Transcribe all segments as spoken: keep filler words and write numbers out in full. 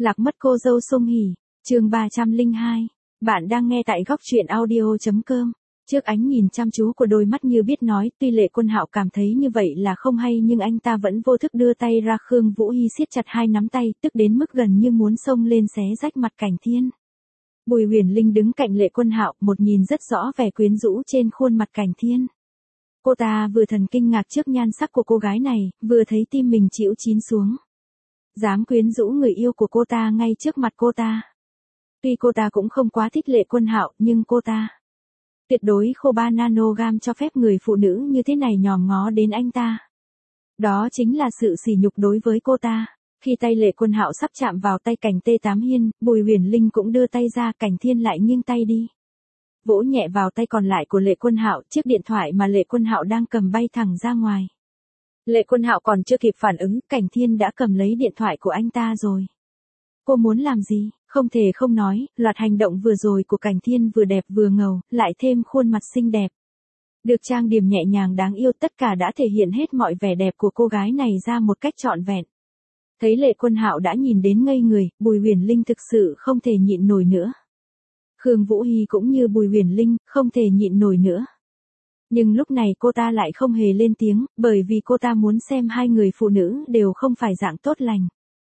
Lạc mất cô dâu Song Hỷ, chương ba trăm lẻ hai. Bạn đang nghe tại góc truyện audio chấm com. Trước ánh nhìn chăm chú của đôi mắt như biết nói, tuy Lệ Quân Hạo cảm thấy như vậy là không hay nhưng anh ta vẫn vô thức đưa tay ra. Khương Vũ Hi siết chặt hai nắm tay, tức đến mức gần như muốn xông lên xé rách mặt Cảnh Thiên. Bùi Huyền Linh đứng cạnh Lệ Quân Hạo, một nhìn rất rõ vẻ quyến rũ trên khuôn mặt Cảnh Thiên. Cô ta vừa thần kinh ngạc trước nhan sắc của cô gái này, vừa thấy tim mình chịu chín xuống. Dám quyến rũ người yêu của cô ta ngay trước mặt cô ta. Tuy cô ta cũng không quá thích Lệ Quân Hạo, nhưng cô ta tuyệt đối không ba nanogam cho phép người phụ nữ như thế này nhòm ngó đến anh ta. Đó chính là sự sỉ nhục đối với cô ta. Khi tay Lệ Quân Hạo sắp chạm vào tay Cảnh Tê Tám Hiên, Bùi Huyền Linh cũng đưa tay ra, Cảnh Thiên lại nghiêng tay đi. Vỗ nhẹ vào tay còn lại của Lệ Quân Hạo, chiếc điện thoại mà Lệ Quân Hạo đang cầm bay thẳng ra ngoài. Lệ Quân Hạo còn chưa kịp phản ứng, Cảnh Thiên đã cầm lấy điện thoại của anh ta rồi. Cô muốn làm gì? Không thể không nói, loạt hành động vừa rồi của Cảnh Thiên vừa đẹp vừa ngầu, lại thêm khuôn mặt xinh đẹp. Được trang điểm nhẹ nhàng đáng yêu, tất cả đã thể hiện hết mọi vẻ đẹp của cô gái này ra một cách trọn vẹn. Thấy Lệ Quân Hạo đã nhìn đến ngây người, Bùi Huyền Linh thực sự không thể nhịn nổi nữa. Khương Vũ Hi cũng như Bùi Huyền Linh, không thể nhịn nổi nữa. Nhưng lúc này cô ta lại không hề lên tiếng, bởi vì cô ta muốn xem hai người phụ nữ đều không phải dạng tốt lành.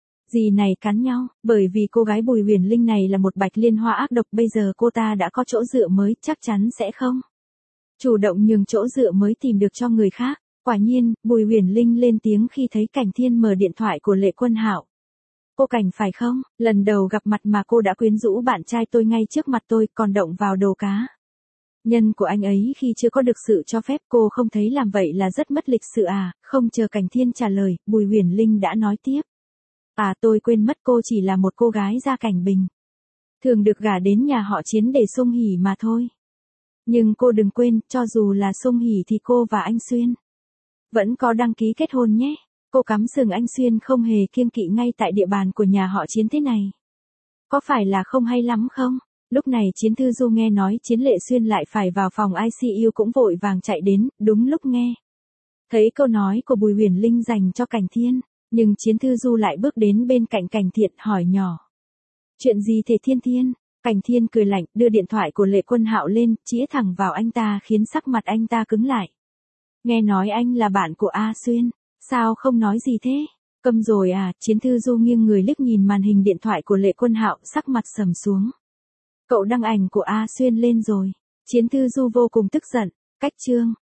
Gì này cắn nhau, bởi vì cô gái Bùi Huyền Linh này là một bạch liên hoa ác độc, bây giờ cô ta đã có chỗ dựa mới, chắc chắn sẽ không chủ động nhường chỗ dựa mới tìm được cho người khác. Quả nhiên, Bùi Huyền Linh lên tiếng khi thấy Cảnh Thiên mở điện thoại của Lệ Quân Hạo. Cô Cảnh phải không, lần đầu gặp mặt mà cô đã quyến rũ bạn trai tôi ngay trước mặt tôi, còn động vào đồ cá nhân của anh ấy khi chưa có được sự cho phép, cô không thấy làm vậy là rất mất lịch sự à? Không chờ Cảnh Thiên trả lời, Bùi Huyền Linh đã nói tiếp. À, tôi quên mất cô chỉ là một cô gái gia cảnh bình thường được gả đến nhà họ Chiến để Song Hỷ mà thôi. Nhưng cô đừng quên, cho dù là Song Hỷ thì cô và anh Xuyên vẫn có đăng ký kết hôn nhé. Cô cắm sừng anh Xuyên không hề kiêng kỵ ngay tại địa bàn của nhà họ Chiến thế này. Có phải là không hay lắm không? Lúc này Chiến Thư Du nghe nói Chiến Lệ Xuyên lại phải vào phòng i xê u cũng vội vàng chạy đến, đúng lúc nghe thấy câu nói của Bùi Huyền Linh dành cho Cảnh Thiên, nhưng Chiến Thư Du lại bước đến bên cạnh Cảnh Thiện hỏi nhỏ. Chuyện gì thế Thiên Thiên? Cảnh Thiên cười lạnh, đưa điện thoại của Lệ Quân Hạo lên, chĩa thẳng vào anh ta khiến sắc mặt anh ta cứng lại. Nghe nói anh là bạn của A Xuyên, sao không nói gì thế? Câm rồi à? Chiến Thư Du nghiêng người liếc nhìn màn hình điện thoại của Lệ Quân Hạo, sắc mặt sầm xuống. Cậu đăng ảnh của A Xuyên lên rồi. Chiến Thư Du vô cùng tức giận. Cách chương.